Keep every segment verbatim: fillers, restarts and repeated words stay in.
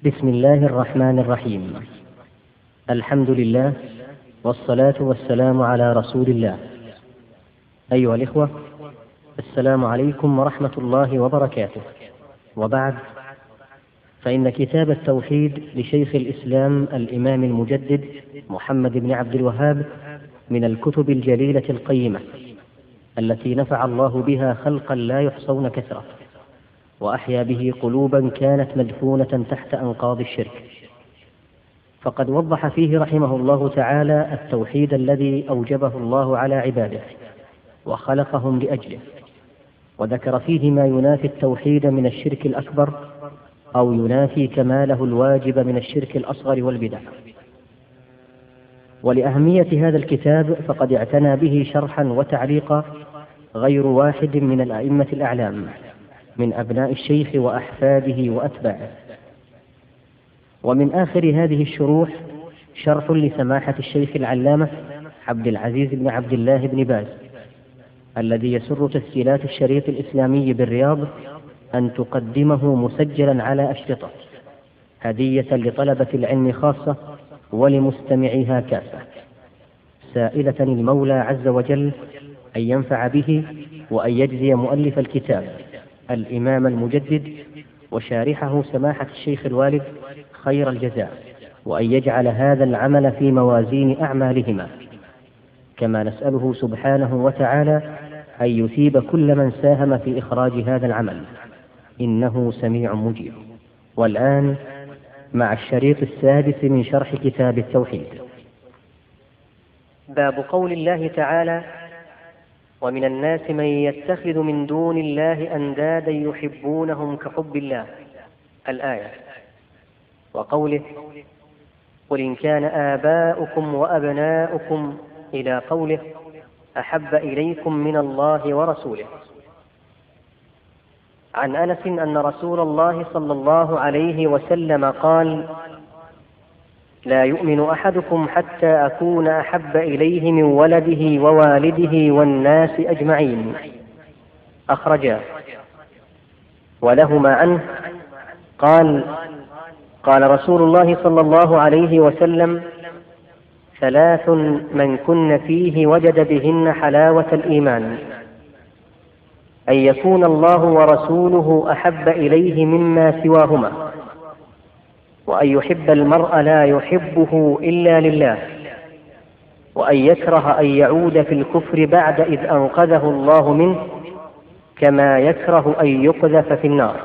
بسم الله الرحمن الرحيم. الحمد لله والصلاة والسلام على رسول الله. أيها الإخوة، السلام عليكم ورحمة الله وبركاته. وبعد، فإن كتاب التوحيد لشيخ الإسلام الإمام المجدد محمد بن عبد الوهاب من الكتب الجليلة القيمة التي نفع الله بها خلقا لا يحصون كثرة، وأحيا به قلوبا كانت مدفونة تحت أنقاض الشرك. فقد وضح فيه رحمه الله تعالى التوحيد الذي أوجبه الله على عباده وخلقهم لأجله، وذكر فيه ما ينافي التوحيد من الشرك الأكبر أو ينافي كماله الواجب من الشرك الأصغر والبدع. ولأهمية هذا الكتاب فقد اعتنى به شرحا وتعليقا غير واحد من الأئمة الأعلام من أبناء الشيخ وأحفاده وأتباعه. ومن آخر هذه الشروح شرح لسماحة الشيخ العلامة عبد العزيز بن عبد الله بن باز، الذي يسر تسجيلات الشريط الإسلامي بالرياض أن تقدمه مسجلا على أشرطة هدية لطلبة العلم خاصة ولمستمعيها كافة، سائلة المولى عز وجل أن ينفع به وأن يجزي مؤلف الكتاب الإمام المجدد وشارحه سماحة الشيخ الوالد خير الجزاء، وأن يجعل هذا العمل في موازين أعمالهما. كما نسأله سبحانه وتعالى أن يثيب كل من ساهم في إخراج هذا العمل، إنه سميع مجيب. والآن مع الشريط السادس من شرح كتاب التوحيد. باب قول الله تعالى: ومن الناس من يتخذ من دون الله أندادا يحبونهم كحب الله، الآية. وقوله: قل إن كان آباؤكم وأبناؤكم، إلى قوله: أحب إليكم من الله ورسوله. عن أنس أن رسول الله صلى الله عليه وسلم قال: لا يؤمن أحدكم حتى أكون أحب إليه من ولده ووالده والناس أجمعين، أخرجاه. ولهما عنه قال: قال رسول الله صلى الله عليه وسلم: ثلاث من كن فيه وجد بهن حلاوة الإيمان: أن يكون الله ورسوله أحب إليه مما سواهما، وأن يحب المرء لا يحبه إلا لله، وأن يكره أن يعود في الكفر بعد إذ أنقذه الله منه، كما يكره أن يقذف في النار.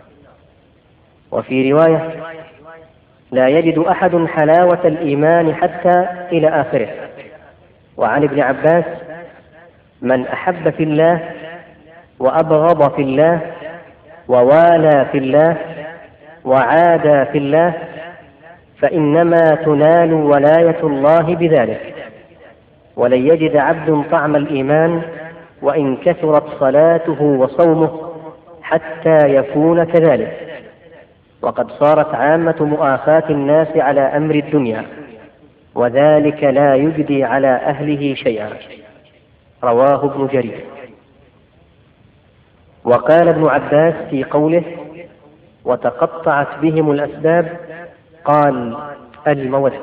وفي رواية: لا يجد أحد حلاوة الإيمان حتى إلى آخره. وعن ابن عباس: من أحب في الله وأبغض في الله ووالى في الله وعادى في الله فإنما تنال ولاية الله بذلك، ولن يجد عبد طعم الإيمان وإن كثرت صلاته وصومه حتى يكون كذلك. وقد صارت عامة مؤاخاة الناس على أمر الدنيا، وذلك لا يجدي على أهله شيئا. رواه ابن جرير. وقال ابن عباس في قوله: وتقطعت بهم الأسباب، قال: المودة.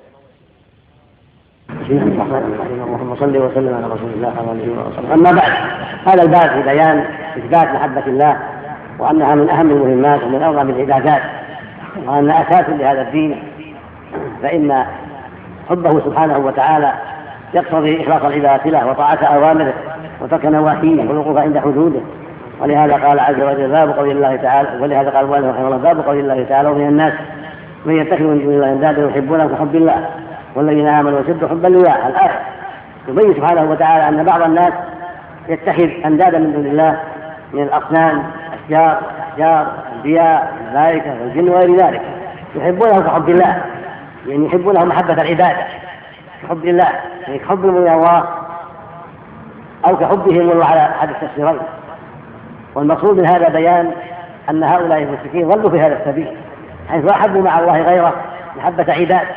اللهم صل وسلم على رسول الله صلى الله عليه وسلم. أما بعد، هذا الباب في بيان إثبات محبة الله، وأنها من أهم المهمات ومن أعظم العبادات، وأن أساس لهذا الدين، فإن حبه سبحانه وتعالى يقتضي إخلاص العبادة له وطاعة أوامره وترك نواهيه والوقوف عند حدوده. ولهذا قال عز وجل: باب قول الله تعالى، ولهذا قال المؤلف رحمه الله: باب قول الله تعالى: ومن الناس من يتخذ من دون الله أندادا يحبونهم كحب الله والذين آمنوا أشد حبا لله. الآية يبين سبحانه وتعالى أن بعض الناس يتخذ أندادا من دون الله من الأصنام، أشجار أحجار أنبياء الملائكة والجن وغير ذلك، يحبونهم كحب الله، يعني يحبونهم محبة العبادة كحب الله، يعني كحبهم من الله أو كحبهم على أحد التفسيرين. والمقصود من هذا بيان أن هؤلاء المشركين ظلوا في هذا السبيل، حيث أحبوا مع الله غيره محبة عباد،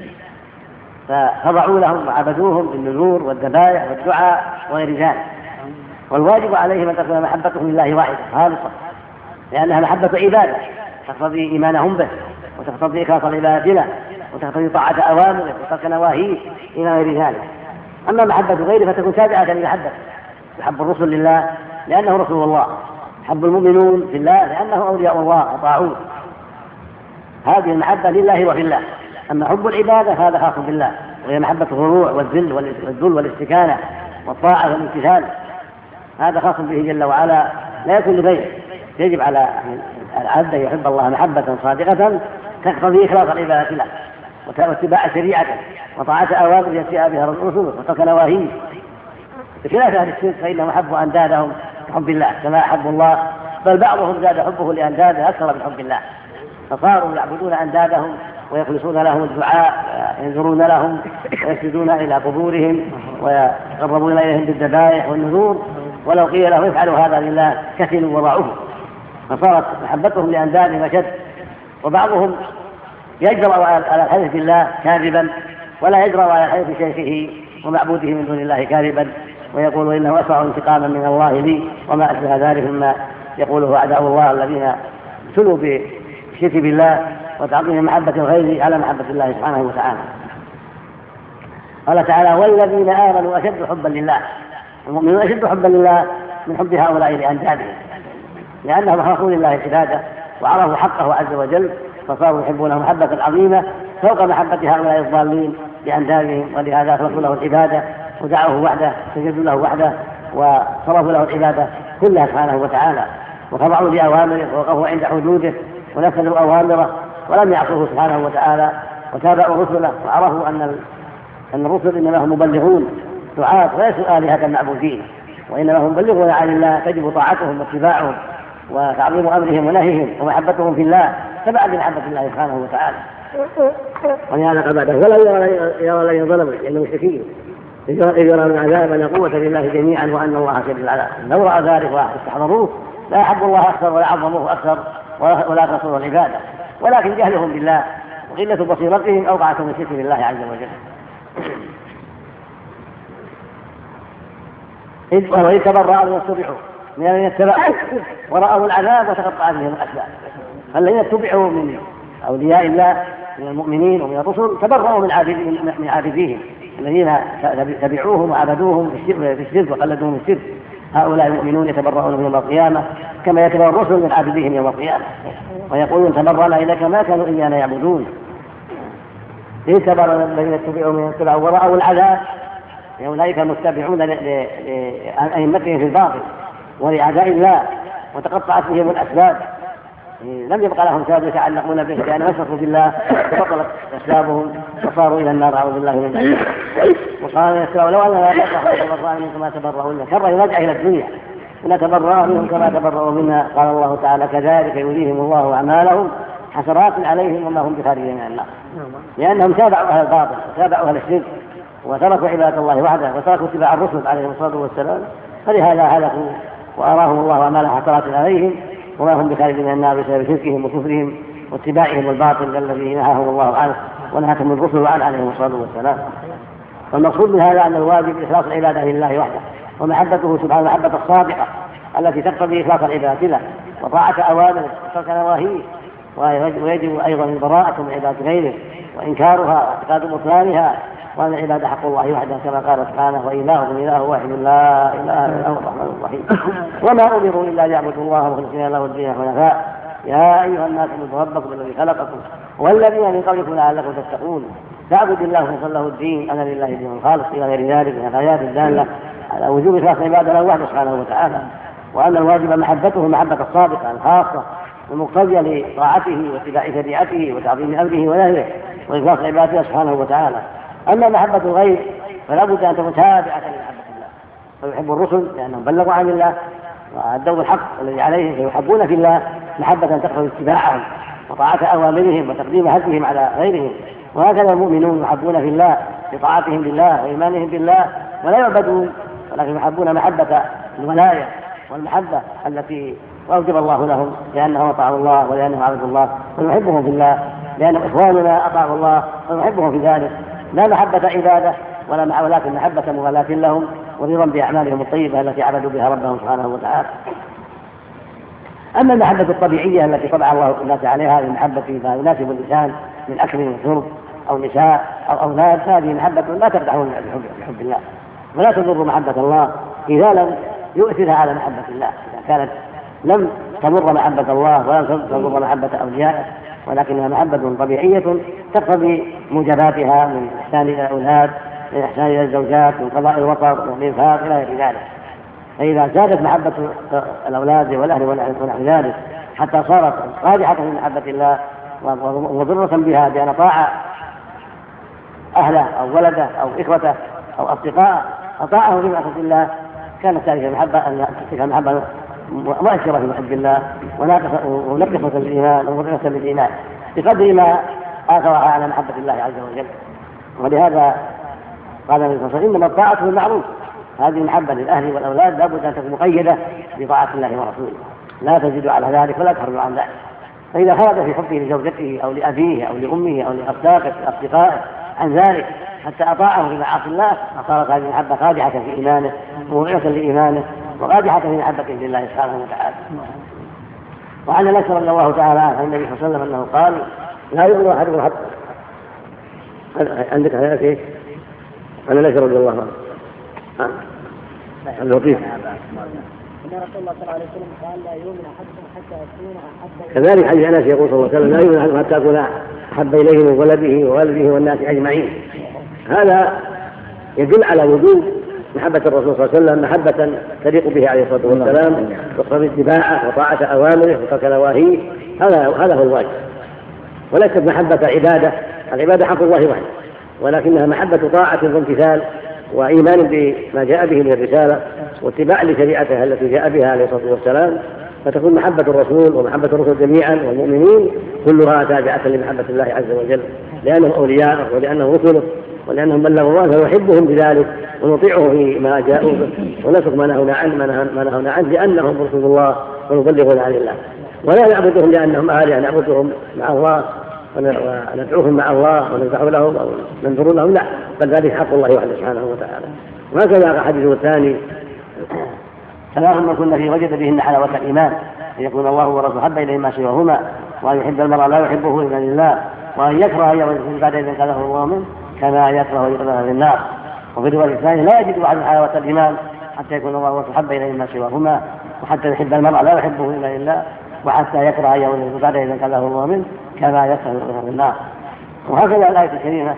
فخضعوا لهم وعبدوهم بالنذور والذبائح والدعاء وغير ذلك. والواجب عليهم أن تكون محبتهم لله واحدة خالصة، لأنها محبة عبادة تقتضي إيمانهم به وتقتضي إخلاص العبادة له، وتقتضي طاعة أوامره وترك نواهيه إلى غير ذلك. أما محبة غيره فتكون تابعة لمحبته، يحب الرسل لله لأنه رسول الله، يحب المؤمنون في الله لأنه أولياء الله وطاعوه. هذه المحبة لله وفي الله. أما حب العبادة هذا خاص بالله، وهي محبة الخضوع والذل والذل والاستكانة والطاعة والامتثال، هذا خاص به جل وعلا لا يكون لغيره. يجب على العبد أن يحب الله محبة صادقة تقتضي إخلاص العبادة له واتباع شريعته وطاعة أوامره التي جاء بها رسوله وترك نواهيه، بخلاف أهل الشرك فإنهم حبوا أندادهم بحب الله كما أحب الله، بل بعضهم زاد حبه لأنداده أكثر من حب الله، فصاروا يعبدون أندادهم ويخلصون لهم الدعاء وينذرون لهم ويسجدون إلى قبورهم ويقربون إليهم بالذبائح والنذور، ولو قيل لهم افعلوا هذا لله كسلوا وضعوه، فصارت محبتهم لأندادهم أشد. وبعضهم يجرأ على الحلف بالله كاذبا ولا يجرأ على حلف شيخه ومعبوده من دون الله كاذبا، ويقول إنه أسرع انتقاما من الله لي وما أشبه ذلك مما يقوله أعداء الله الذين ابتلوا بالشرك بالله وتعظيم محبة الغير على محبة الله سبحانه وتعالى. قال تعالى: والذين آمنوا أشد حبا لله. المؤمنون أشد حبا لله من حب هؤلاء لأندادهم، لأنهم أخلصوا لله العبادة وعرفوا حقه عز وجل، فصاروا يحبونه محبة عظيمة فوق محبة هؤلاء الضالين لأندادهم، ولهذا أخلصوا له العبادة ودعوه وحده، سجدوا له وحده وصرفوا له العبادة كلها سبحانه وتعالى، وخضعوا لأوامره ووقفوا عند حدوده ونفذوا أوامره ولم يعصوه سبحانه وتعالى، وتابعوا رسله وعرفوا أن أن الرسل إنما هم مبلغون دعاة وليسوا آلهة معبودين، وإنما هم مبلغون عن الله، تجب طاعتهم واتباعهم وتعظيم أمرهم ونهيهم ومحبتهم في الله تبعا لمحبة الله سبحانه وتعالى. ولهذا قال بعده: ولا يرى الذين ظلموا لأن المشركين إذ يرون العذاب أن قوة لله جميعا وأن الله شديد العذاب. لو رأى ذلك واستحضروه لا يحب الله أكثر ولا عظموه أكثر ولا قصروا العبادة، ولكن جهلهم بالله وقلة بصيرتهم أوقعتهم من شرك بالله عز وجل. وإذ تبرأوا الذين اتبعوا من الذين اتبعوا ورأوا العذاب وتقطعت بهم الأسباب. الذين اتبعوا من أولياء الله من المؤمنين ومن الرسل تبرأوا من من عابديهم الذين تبعوهم وعبدوهم في الشرك وقلدوهم في الشرك. هؤلاء المؤمنون يتبرؤون من يوم القيامة كما يتبرأ الرسل من عابديهم يوم القيامة، ويقولون: تبرأنا إليك ما كانوا إيانا يعبدون. إذ تبرأ الذين اتبعوا من اتبعوا ورأوا العذاب، أولئك المتبعون لأئمتهم في الباطل ولأعداء الله وتقطعت بهم الأسباب، لم يبقى لهم سبب يتعلقون به لأنهم أشركوا بالله وبطلت أسبابهم وصاروا إلى النار أعوذ بالله من ذلك. وقال: لو أن لا تبرأ منهم كما تبرؤوا منا، كره يرجع إلى الدنيا ونتبرأ منهم كما تبرؤوا منا. قال الله تعالى: كذلك يريهم الله أعمالهم حسرات عليهم وما هم بخارجين من النار، لأنهم تابعوا أهل الباطل وتابعوا أهل الشرك وتركوا عبادة الله وحده وتركوا اتباع الرسل عليهم الصلاة والسلام، فلهذا هلكوا وأراهم الله أعمالهم حسرات عليهم وما هم بخارجين من النار بسبب شركهم وكفرهم واتباعهم الباطل الذي نهاهم الله عنه ونهاهم الرسل عنه عليهم الصلاة والسلام. والمقصود من هذا أن الواجب إخلاص العبادة لله وحده ومحبته سبحانه المحبة الصادقة التي تقتضي إخلاص العبادة له وطاعة أوامره وترك نواهيه، ويجب أيضا البراءة من عبادة غيره وإنكارها واعتقاد بطلانها، وأن العبادة حق الله وحده كما قال سبحانه: وإلهكم إله واحد لا إله إلا هو الرحمن الرحيم. وما أمروا إلا ليعبدوا الله مخلصين له الدين حنفاء. يا أيها الناس اعبدوا ربكم الذي خلقكم والذين من قبلكم لعلكم تتقون. فاعبدوا الله مخلصا له الدين، أنا لله دين الخالص إلى غير ذلك من الآيات الدالة على وجوب إخلاص العبادة له وحده سبحانه وتعالى، وأن الواجب محبته محبة الصادقة الخاصة المقتضية لطاعته واتباع شريعته وتعظيم أمره ونهيه وإخلاص عبادته سبحانه وتعالى. أما محبة الغير فلا بد أن تكون تابعة لمحبة الله، فيحب الرسل لأنهم بلغوا عن الله وأدوا الحق الذي عليهم، فيحبون في الله محبة تقتضي اتباعهم وطاعة أوامرهم وتقديم هديهم على غيرهم. وهكذا المؤمنون يحبون في الله بطاعتهم لله وإيمانهم بالله ولا يعبدون، ولكن يحبون محبة الولاية والمحبة التي أوجب الله لهم لأنهم أطاعوا الله ولأنهم عبدوا الله، ونحبهم في الله لأنهم إخواننا أطاعوا الله ونحبهم في ذلك، لا محبة عبادة ولا ولكن محبة مغالاة لهم ورضا بأعمالهم الطيبة التي عبدوا بها ربهم سبحانه وتعالى. أما المحبة الطبيعية التي طبع الله الناس عليها المحبة ما يناسب الإنسان من أكل وشرب أو نساء أو أولاد، هذه محبة لا تقدح بحب الله، ولا تضر محبة الله إذا لم يؤثرها على محبة الله، إذا كانت لم تضر محبة الله ولا تضر محبة أوليائه، ولكنها محبة طبيعية تقتضي موجباتها من إحسان إلى الأولاد، من إحسان إلى الزوجات، من قضاء الوطر، من الإنفاق إلى غير ذلك. فإذا زادت محبة الأولاد والأهل ونحو ذلك حتى صارت قادحة في محبة الله ومضرة بها بأن أطاع أهله أو ولده أو إخوته أو أصدقائه أطاعه في معصية الله، كانت هذه المحبة أن تلك المحبة مؤثرة في محب الله ونقصة للإيمان ومضرة للإيمان بقدر ما آثرها على محبة الله عز وجل. ولهذا قال النبي صلى الله عليه وسلم: إنما الطاعة بالمعروف. هذه المحبة للأهل والأولاد لابد أن تكون مقيدة بطاعة الله ورسوله، لا تزيد على ذلك ولا تخرج عن ذلك. فإذا خرج في حبه لزوجته أو لأبيه أو لأمه أو لأصدقائه عن ذلك حتى أطاعه في معاصي الله، فصارت هذه المحبة خادعة في إيمانه ومضيعة لإيمانه وخادعة في محبته لله سبحانه وتعالى. وعن أنس رضي الله تعالى عن النبي صلى الله عليه وسلم أنه قال: لا يؤمن أحدكم حتى عندك هذا ايش؟ عن أنس رضي الله عنه اللطيف ان رسول الله صلى الله عليه وسلم قال: لا يؤمن احدكم حتى يكون احب. كذلك حديث انس يقول صلى الله عليه وسلم: لا يؤمن احدكم حتى يكون احب اليه من ولده ووالده والناس اجمعين. هذا يدل على وجوب محبة الرسول صلى الله عليه وسلم محبة تليق به عليه الصلاة والسلام، واقتضي اتباعه وطاعة أوامره وترك نواهيه. هذا هذا هو الواجب، وليست محبة عبادة. العبادة حق الله وحده، ولكنها محبة طاعة وامتثال وإيمان بما جاء به من الرسالة واتباع لشريعته التي جاء بها عليه الصلاة والسلام، فتكون محبة الرسول ومحبة الرسل جميعا والمؤمنين كلها تابعة لمحبة الله عز وجل، لأنهم أولياء ولأنهم رسله ولأنهم بلغوا الله فيحبهم بذلك ونطيعه فيما جاءوا به ونترك ما نهونا عنه ما نهونا عنه لأنهم رسول الله ونبلغون عن الله. ولا نعبدهم لأنهم آلهة نعبدهم مع الله وندعوهم مع الله ونذبح لهم أو ننذر لهم، لا، بل ذلك حق الله وحده سبحانه وتعالى. وهكذا حديثه الثاني: ثلاث من كن فيه وجد بهن حلاوة الإيمان، أن يكون الله ورسوله أحب إليه ما سواهما، وأن يحب المرء لا يحبه إلا لله، وأن يكره أن يوجد بعد إذن كذا الله منه كما يكره أن يقذف في النار. وفي الرواية الثانية: لا يجد أحد حلاوة الإيمان حتى يكون الله ورسوله أحب إليه ما سواهما، وحتى يحب المرء لا يحبه إلا لله، وحتى يكره أن يوجد بعد إذن كذا الله منه كما يكره أن يقذف في النار. وهكذا الآية الكريمة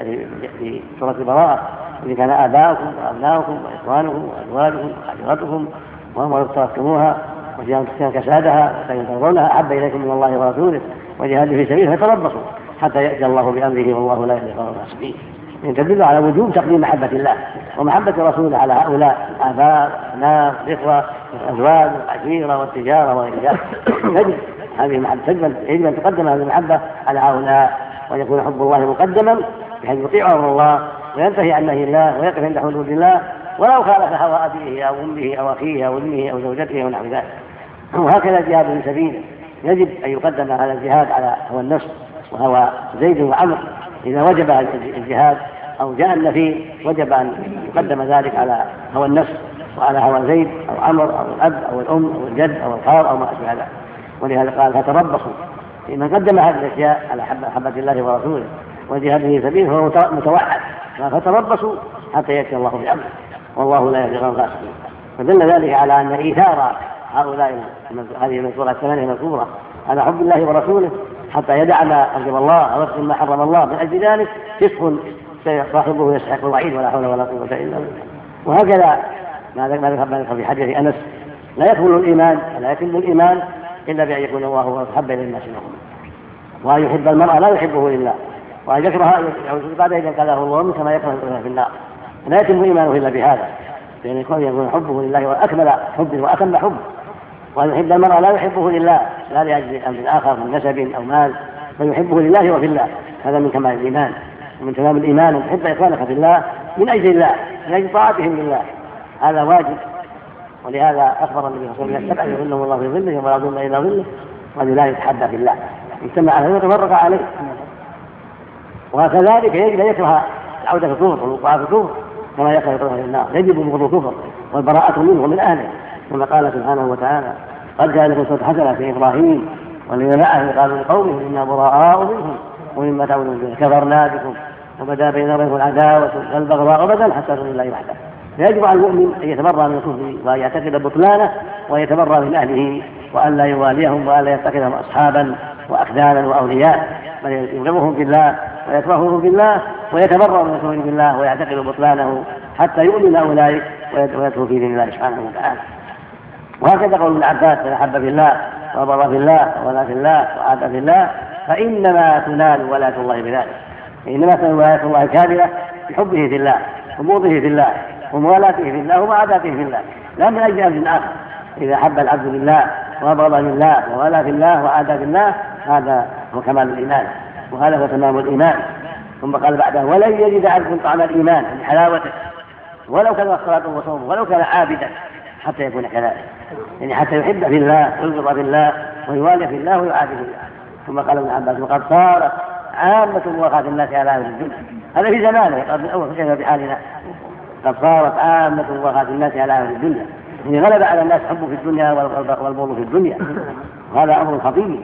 في سورة البراءة: إذ كان آباؤكم وأبناؤكم وإخوانكم وأزواجكم وعشيرتكم وأموال اقترفتموها وتجارة كسادها وتجارة ترضونها أحب إليكم من الله ورسوله وجهاد في سبيله فتربصوا حتى يأتي الله بأمره والله لا يهدي القوم الفاسقين. تدل على وجوب تقديم محبة الله ومحبة رسوله على هؤلاء الآباء والأبناء والإخوة والأزواج والعشيرة والتجارة وغير ذلك. يجب هذه المحبة يجب أن تقدم هذه المحبة على هؤلاء، وأن يكون حب الله مقدما بحيث يطيع أمر الله وينتهي عن نهي الله ويقف عند حدود الله ولو خالف هوى أبيه أو أمه أو أخيه أو ابنه أو زوجته ونحو ذلك. وهكذا الجهاد في سبيله يجب أن يقدم هذا الجهاد على هوى النفس وهوى زيد وعمر. إذا وجب الجهاد أو جاء النفي وجب أن يقدم ذلك على هوى النفس وعلى هوى زيد أو عمر أو الأب أو الأم أو الجد أو الخال أو ما أشبه ذلك. ولهذا قال: فتربصوا. لمن قدم هذه الأشياء على محبة الله ورسوله وجهاد في سبيله فهو متوحد، فتربصوا حتى يأتي الله بأمره والله لا يهدي القوم الفاسقين. فدل ذلك على أن إيثار هؤلاء هذه المذكورة الثمانية المذكورة على حب الله ورسوله حتى يدع ما أوجب الله أو يقصد ما حرم الله، من أجل ذلك فسق صاحبه يستحق الوعيد ولا حول ولا قوة إلا بالله. وهكذا ما ذكر في حديث أنس: لا يكمل الإيمان ولا يتم الإيمان إلا بأن يكون الله ورسوله أحب إلى الناس منهم، وأن يحب المرء لا يحبه إلا، وأن يكره بعد إذا قاله الله منه كما يكره في النار. لا يتم إيمانه إلا بهذا، لأن يكون حبه لله وأكمل حبه وأكمل حبه. وأن يحب المرء لا يحبه لله، لا لأجل أمر آخر من نسب أو مال، بل يحبه لله وفي الله. هذا من كمال الإيمان ومن تمام الإيمان أن تحب إخوانك في الله من أجل الله، من أجل طاعتهم لله، هذا واجب. ولهذا أخبر النبي صلى الله عليه وسلم: السبع يظلهم الله في ظله ولا يظل إلا ظله، وأن لا يتحدى في الله اجتمع عليه وتفرق عليه. وكذلك يجب أن يكره عودة الكفر والوقوع في الكفر كما يكره يكره في النار. يجب بغض الكفر والبراءة منه ومن أهله، كما قال سبحانه وتعالى: قد جاء لكم سورة حسنة في إبراهيم والذين معه قالوا لقومهم إنا براء منهم ومما تعبدون به كفرنا بكم وبدا بيننا وبينكم العداوة والبغضاء أبدا حتى تؤمنوا بالله وحده. فيجب على المؤمن أن يتبرأ من الكفر وأن يعتقد بطلانه ويتبرأ من أهله وأن لا يواليهم وأن لا يتخذهم أصحابا وأخدانا وأولياء، بل يبغضهم في الله ويكرههم في الله ويتبرأ من الكفر بالله ويعتقد بطلانه حتى يؤمن أولئك ويدخل في دين الله سبحانه وتعالى. وهكذا قول ابن عباس: من أحب في الله وبغض في الله ولا في الله وعاد في الله فإنما تنال ولاية الله بذلك. إنما تنال ولاية الله كاملة بحبه في الله وبغضه في الله وموالاته في الله ومعاداته في الله، لا من أجل أمر آخر. إذا أحب العبد لله وبغض لله ووالى في الله وعادى في الله هذا هو كمال الإيمان وهذا هو تمام الإيمان. ثم قال بعده: ولن يجد عبد طعم الإيمان بحلاوته ولو كان الصلاة وصوم ولو كان عابدا حتى يكون كذلك، يعني حتى يحب في الله ويبغض في الله ويوالي في الله ويعادي في الله. ثم قال ابن عباس: وقد صارت عامة مواقعة الناس على أهل الدنيا، هذا في زمانه قبل الأول كيف بحالنا. قد صارت عامة مواقعة الناس على أهل الدنيا، يعني غلب على الناس حب في الدنيا والبغض في الدنيا، وهذا أمر خطير.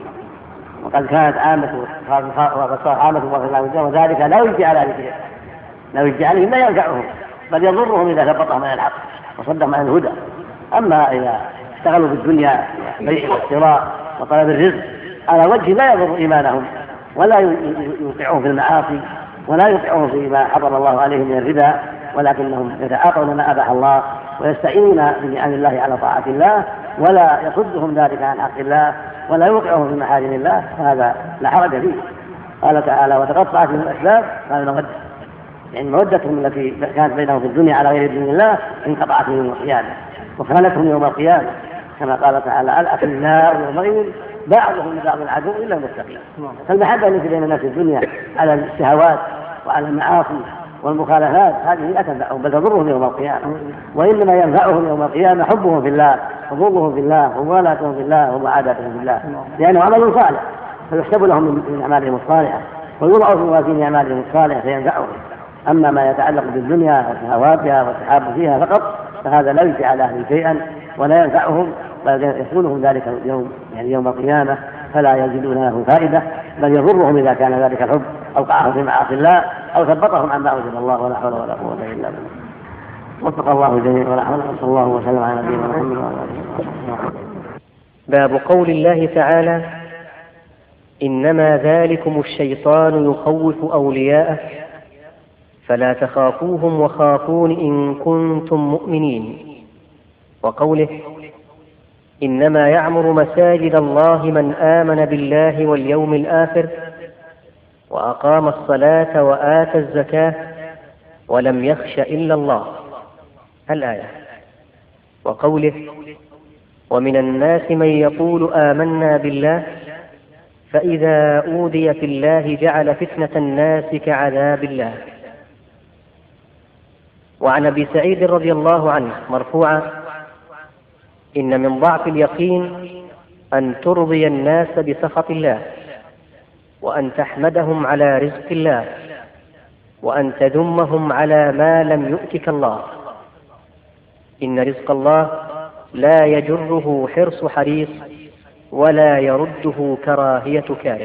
وقد كانت عامة وقد صارت عامة مواقعة الدنيا وذلك لا يجي على ذلك، لا يجي عليهم لا ينفعهم بل يضرهم إذا ثبطهم عن الحق وصدهم عن الهدى. أما إذا اشتغلوا في الدنيا بيع والشراء وطلب الرزق على وجه لا يضر إيمانهم ولا يوقعهم في المعاصي ولا يوقعهم فيما حرم الله عليهم من الربا، ولكنهم يتعاطون ما أباح الله ويستعينون بنعم الله على طاعة الله ولا يصدهم ذلك عن حق الله ولا يوقعهم في محارم الله، فهذا لا حرج فيه. قال تعالى: وتقطعت من الأسباب، قال المودة، يعني مودتهم التي كانت بينهم في الدنيا على غير دين الله انقطعت يوم القيامة وخانتهم يوم القيامة، كما قال تعالى: الأخلاء يومئذ بعضهم لبعض عدو إلا المتقين. فالمحبة التي بين الناس في الدنيا على الشهوات وعلى المعاصي والمخالفات هذه لا تنفعهم بل تضرهم يوم القيامة، وإنما ينفعهم يوم القيامة حبهم في الله وبغضهم في الله وموالاتهم في الله ومعاداتهم في الله، لأنه عمل صالح فيحسب لهم من أعمالهم الصالحة ويوضع في موازين أعمالهم الصالحة فينفعهم. أما ما يتعلق بالدنيا وشهواتها والتحاب فيها فقط فهذا لا يجزي على أهله شيئا ولا ينفعهم بل يحصلهم ذلك اليوم يعني يوم القيامة فلا يجدون له فائدة بل يضرهم إذا كان ذلك الحب أوقعهم في معاصي الله أو ثبطهم عما أوجب الله، ولا حول ولا قوة إلا بالله. وفق الله الجميع ولا حول، صلى الله وسلم على نبينا محمد وعلى آله وصحبه. باب قول الله تعالى: إنما ذلكم الشيطان يخوف أولياءه فلا تخافوهم وخافون إن كنتم مؤمنين. وقوله: إنما يعمر مساجد الله من آمن بالله واليوم الآخر وأقام الصلاة وآتى الزكاة ولم يخش إلا الله. الآية. وقوله: ومن الناس من يقول آمنا بالله فإذا أوذي في الله جعل فتنة الناس كعذاب الله. وعن أبي سعيد رضي الله عنه مرفوعا: إن من ضعف اليقين أن ترضي الناس بسخط الله وأن تحمدهم على رزق الله وأن تذمهم على ما لم يؤتك الله. إن رزق الله لا يجره حرص حريص ولا يرده كراهية كاره.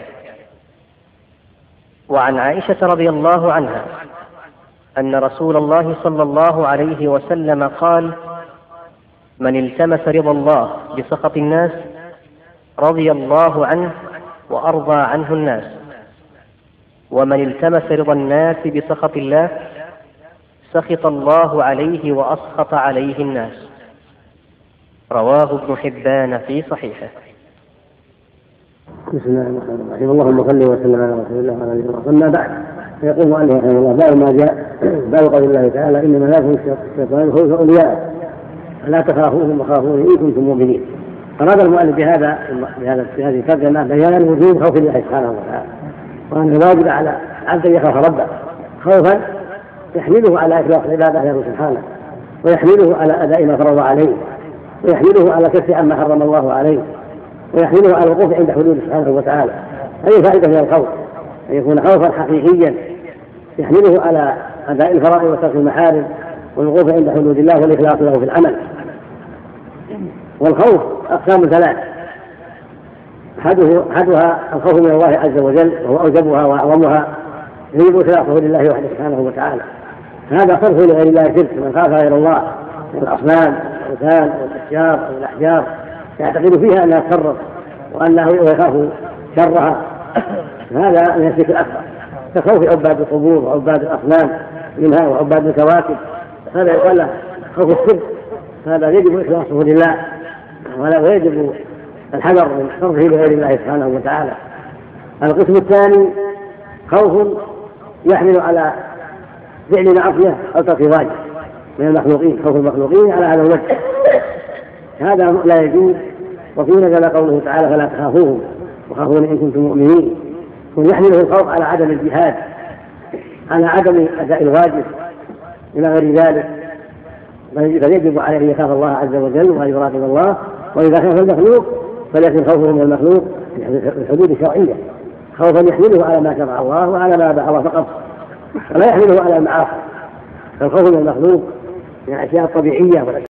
وعن عائشة رضي الله عنها أن رسول الله صلى الله عليه وسلم قال: من التمس رضا الله بسخط الناس رضي الله عنه وأرضى عنه الناس، ومن التمس رضا الناس بسخط الله سخط الله عليه وأسخط عليه الناس. رواه ابن حبان في صحيحه. بسم الله الرحمن الرحيم. اللهم صل وسلم على رسول الله وعلى اله وصحبه. أما بعد، فيقول مؤلف رحمه الله: باب ما جاء باب قول الله تعالى: إنما ذلكم الشيطان يخوف أولياءه فلا تخافوهم وخافوني إن كنتم مؤمنين. أراد المؤلف بهذا بهذا في هذه الترجمة بيان وجوب خوف الله سبحانه وتعالى، وأن الواجب على عبد أن يخاف ربه خوفا يحمله على إخلاص العبادة له سبحانه، ويحمله على أداء ما فرض عليه، ويحمله على كف عما حرم الله عليه، ويحمله على الوقوف عند حدود سبحانه وتعالى. هذه فائدة من الخوف، أن يكون خوفا حقيقيا يحمله على أداء الفرائض وترك المحارم والوقوف عند حدود الله والإخلاص له في العمل. والخوف أقسام ثلاث، أحدها الخوف من الله عز وجل وهو أوجبها وأعظمها، يجب إخلاصه لله وحده سبحانه وتعالى. هذا صرف لغير الله شرك، من خاف غير الله من الأصنام والأوثان والأشجار والأحجار يعتقد فيها أنها تصرف وأنه يخاف شرها، هذا من الشرك الأكبر، كخوف عباد القبور وعباد الأصنام منها وعباد الكواكب، هذا يقال له خوف الشرك، هذا يجب إخلاصه لله ويجب الحذر من صرفه لغير الله سبحانه وتعالى. القسم الثاني خوف يحمل على فعل معصية أو ترك واجب من المخلوقين، خوف المخلوقين على هذا الوجه، هذا لا يجوز. وفي نزل قوله تعالى فلا تخافوهم وخافون إن كنتم مؤمنين، يحمله الخوف على عدم الجهاد، على عدم أداء الواجب إلى غير ذلك، فيجب عليه أن يخاف الله عز وجل وأن يراقب الله، وإذا خاف المخلوق فليكن خوفه من المخلوق الحدود الشرعية، خوفا يحمله على ما شرع الله وعلى ما أباح الله فقط، ولا يحمله على المعاصي. فالخوف من المخلوق من الأشياء الطبيعية